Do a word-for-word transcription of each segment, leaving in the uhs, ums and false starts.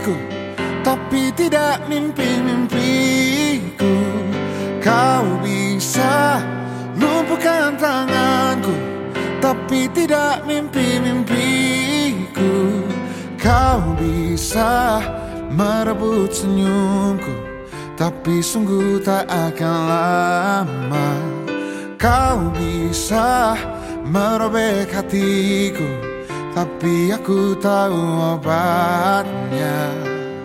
hatiku, tapi tidak mimpi-mimpiku. Kau bisa lumpuhkan tanganku, tapi tidak mimpi-mimpiku. Kau bisa merebut senyumku, tapi sungguh tak akan lama. Kau bisa merobek hatiku, tapi aku tahu obatnya.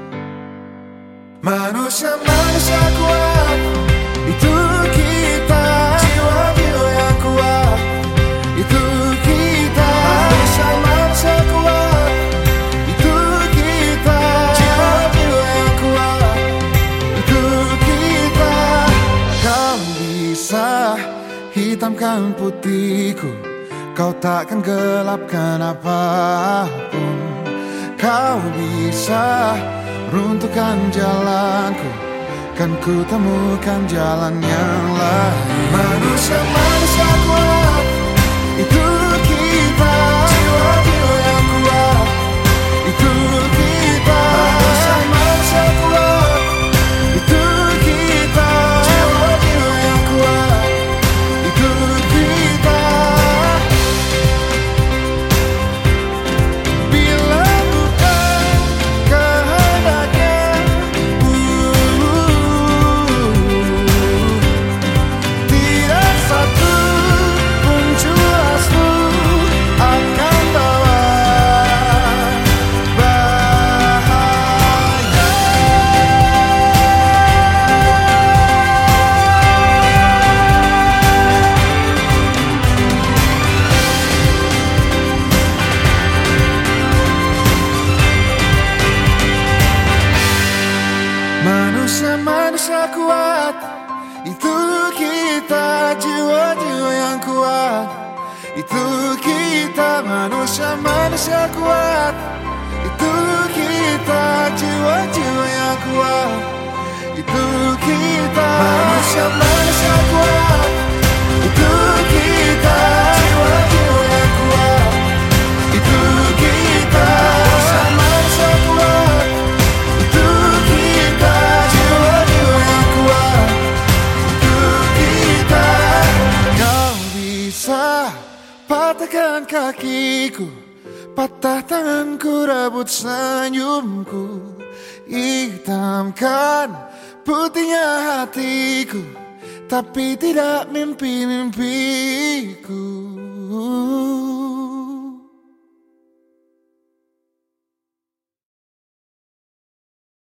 Manusia-manusia kuat, itu kita. Jiwa-jiwa yang kuat, itu kita. Manusia-manusia kuat, itu kita. Jiwa-jiwa yang kuat, itu kita. Kau bisa hitamkan putihku, kau takkan gelapkan apapun. Kau bisa runtuhkan jalanku, kan ku temukan jalan yang lain. Manusia-manusia kuat, itu kita. Jiwa-jiwa yang kuat, itu kita. Manusia-manusia kuat, itu kita. Jiwa-jiwa yang kuat, itu kita. Bila bukan kehendaknya, tidak satu pun jelasmu akan bawa bahaya. Manusia-manusia kuat, itu kita. Jiwa-jiwa yang kuat, itu kita. Manusia-manusia kuat, itu kita. Jiwa-jiwa yang kuat, itu kita. Manusia-manusia kuat, itu kita. Jiwa-jiwa yang kuat, itu kita. Manusia-manusia kuat, itu kita. Jiwa-jiwa yang kuat, itu kita. Kau bisa patahkan kakiku, patah tanganku, rebut senyumku, hitamkan putihnya hatiku, tapi tidak mimpi-mimpiku.